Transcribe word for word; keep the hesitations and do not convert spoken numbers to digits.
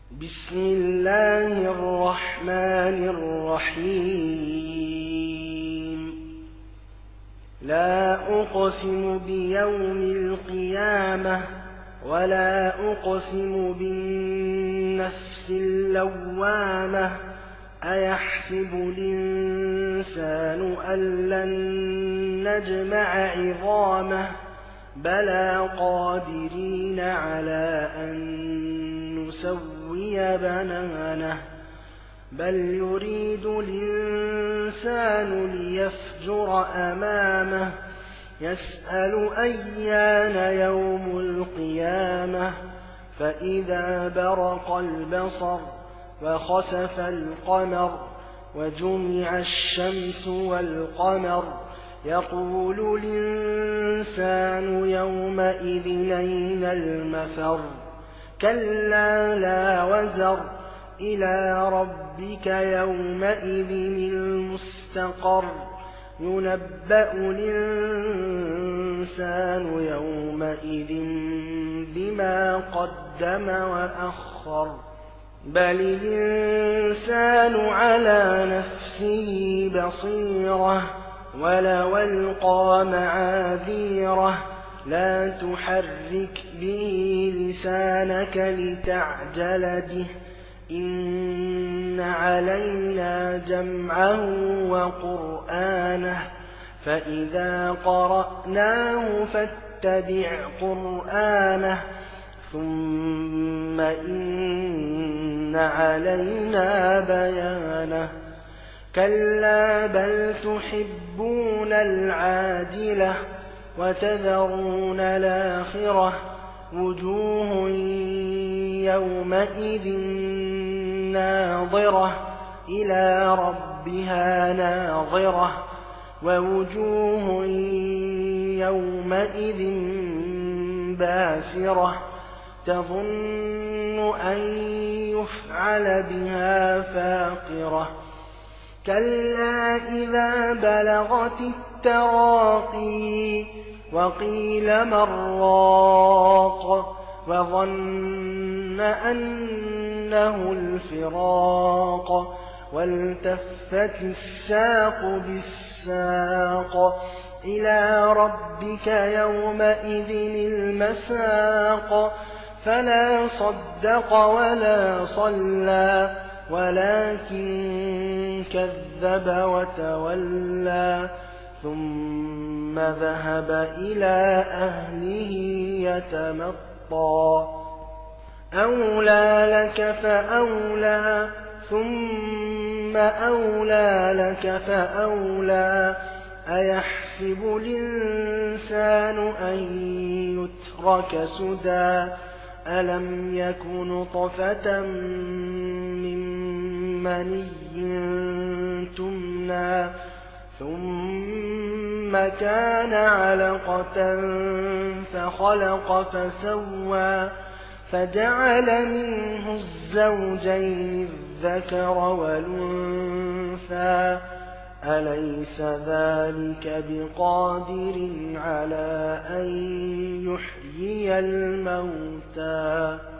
بسم الله الرحمن الرحيم لا أقسم بيوم القيامة ولا أقسم بالنفس اللوامة أيحسب الإنسان أن لن نجمع عظامه بلى قادرين على أن نسوي بنانه بل يريد الإنسان ليفجر أمامه يسأل أيان يوم القيامة فإذا برق البصر وخسف القمر وجمع الشمس والقمر يقول الإنسان يومئذ أين المفر كلا لا وزر إلى ربك يومئذ المستقر ينبأ الإنسان يومئذ بما قدم وأخر بل الإنسان على نفسه بصيرة ولو ألقى معاذيره لا تحرك به لسانك لتعجل به إن علينا جمعه وقرآنه فإذا قرأناه فاتبع قرآنه ثم إن علينا بيانه كلا بل تحبون العاجلة وتذرون الآخرة وجوه يومئذ ناظرة إلى ربها ناظرة ووجوه يومئذ باسرة تظن أن يفعل بها فاقرة كلا إذا بلغت التراقي وقيل من راق وظن أنه الفراق والتفت الساق بالساق إلى ربك يومئذ المساق فلا صدق ولا صلى ولكن كذب وتولى ثم ذهب إلى أهله يتمطى أولى لك فأولى ثم أولى لك فأولى أيحسب الإنسان أن يترك سدى ألم يك نطفة من مني تمنى ثم كان علقة فخلق فسوى فجعل منه الزوجين الذكر والأنثى أليس ذلك بقادر على أن يحيي الموتى